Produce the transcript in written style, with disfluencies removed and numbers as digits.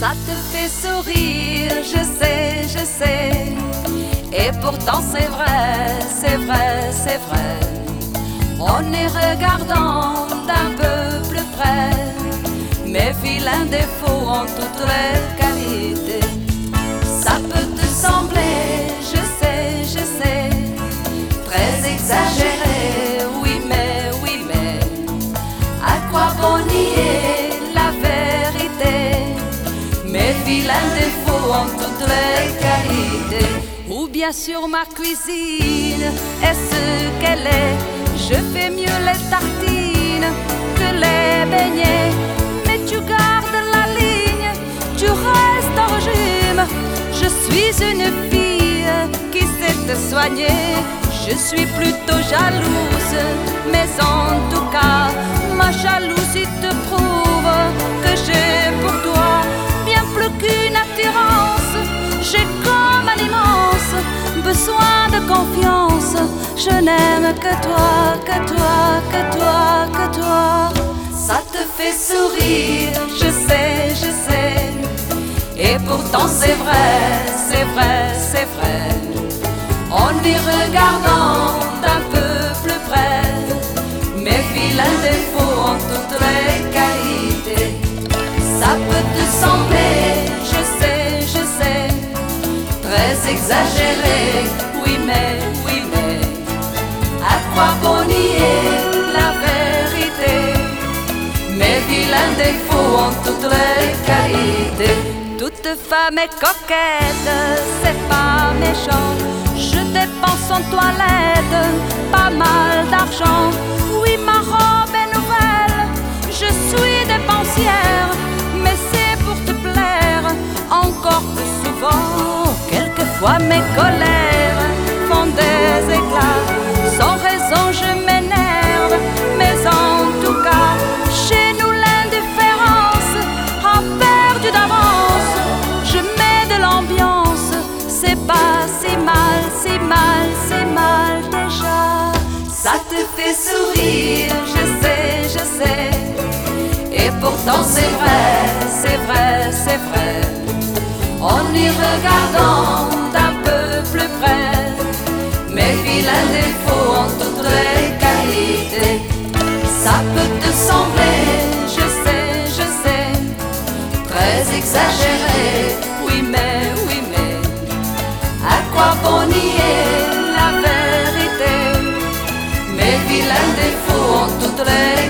Ça te fait sourire, je sais. Et pourtant c'est vrai, c'est vrai, c'est vrai. En y regardant d'un peu plus près, mes vilains défauts ont toutes les qualités. Ça peut te sembler, je sais, très exagéré, oui mais, à quoi bon nier la vérité? Mes vilains défauts ont toutes les qualités. Ou bien sur ma cuisine, est-ce qu'elle est? Je fais mieux les tartines que les beignets. Mais tu gardes la ligne, tu restes en régime. Je suis une fille qui sait te soigner. Je suis plutôt jalouse, mais en tout cas, ma jalousie te prouve que j'ai pour toi bien plus qu'une attirance. J'ai comme un immense besoin de confiance. Je n'aime que toi, que toi, que toi, que toi. Ça te fait sourire, je sais. Et pourtant c'est vrai, c'est vrai, c'est vrai. En y regardant d'un peu plus près, mes vilains défauts ont toutes les qualités. Ça peut te sembler, je sais, très exagéré, oui mais, à quoi bon nier la vérité? Mes vilains défauts ont toutes les qualités. Toute femme est coquette, c'est pas méchant. Je dépense en toilette pas mal d'argent. Oui, ma robe est nouvelle, je suis dépensière, mais c'est pour te plaire encore plus souvent. Quelquefois mes colères font des éclats. Sans raison je m'énerve, mais en tout cas, chez nous l'indifférence a perdu d'avance. Je mets de l'ambiance, c'est pas si mal déjà. Ça te fait sourire, je sais. Et pourtant c'est vrai, c'est vrai. En y regardant d'un peu plus près, mes vilains défauts ont toutes les qualités. Ça peut te sembler, je sais, très exagéré, oui mais, à quoi bon nier la vérité? Mes vilains défauts ont toutes les